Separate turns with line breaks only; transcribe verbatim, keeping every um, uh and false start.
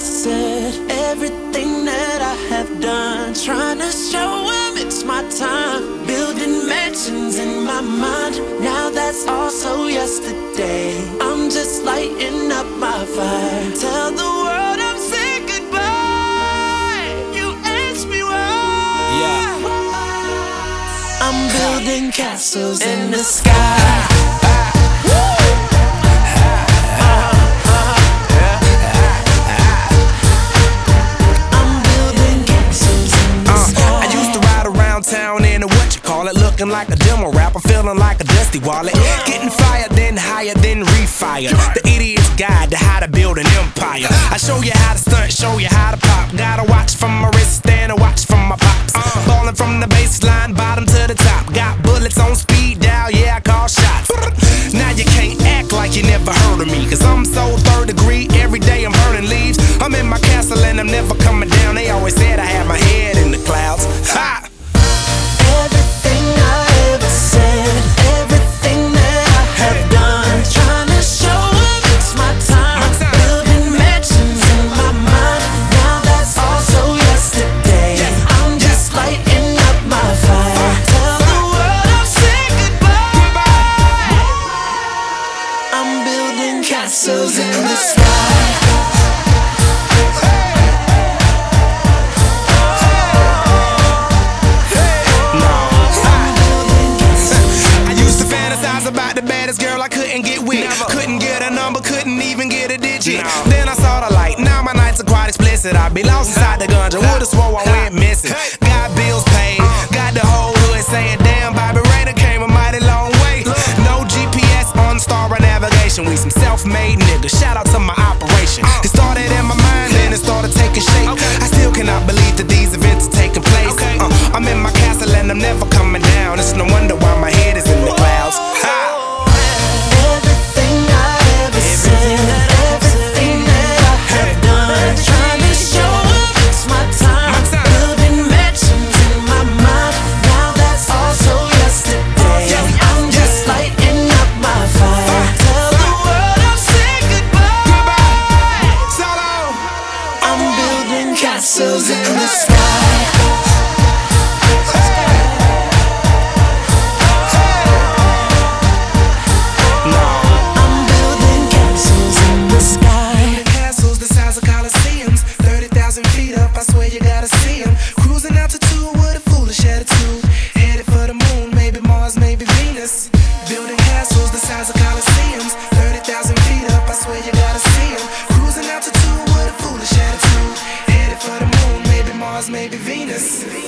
said, everything that I have done, trying to show him it's my time. Building mansions in my mind, now that's also yesterday. I'm just lighting up my fire. Tell the world I'm saying goodbye. You ask me why.
Yeah.
I'm building castles in the sky.
Town in a what you call it, looking like a demo rapper, feeling like a dusty wallet, getting fired, then higher, then refired. The idiot's guide to how to build an empire. I show you how to stunt, show you how to pop. Got a watch from my wrist and a watch from my pops. Ballin' from the baseline, bottom to the top. Got bullets on speed dial, yeah, I call shots. Now you can't act like you never heard of me, cause I'm so third degree, every day I'm burning leaves. I'm in my castle and I'm never coming down. They always said I had my head in the clouds. Ha!
Everything I ever said, everything that I have done, trying to show him it's my time. Building mansions in my mind, now that's also yesterday. I'm just lighting up my fire. Tell the world I'm saying goodbye. I'm building castles in the sky.
About the baddest girl I couldn't get with. Never. Couldn't get a number, couldn't even get a digit. No. Then I saw the light, now my nights are quite explicit. I be lost inside the gungeon, would've swore I went missing. Got bills paid, got the whole hood saying, damn, Bobby Rayner came a mighty long way. No G P S on star navigation, we some self-made niggas. Shout out to my operation. It started in my mind, then it started taking shape. I still cannot believe that these events are taking place. uh, I'm in my castle and I'm never coming down. It's no wonder why my head is in the clouds.
Castles in the sky. I'm building castles in the sky.
Castles the size of Colosseums, thirty thousand feet up, I swear you gotta see them. Cruising altitude with a foolish attitude, headed for the moon, maybe Mars, maybe Venus. Building castles the size of Colosseums, thirty thousand feet up, I swear you gotta see them. Cruising altitude with a foolish attitude, for the moon, maybe Mars, maybe Venus.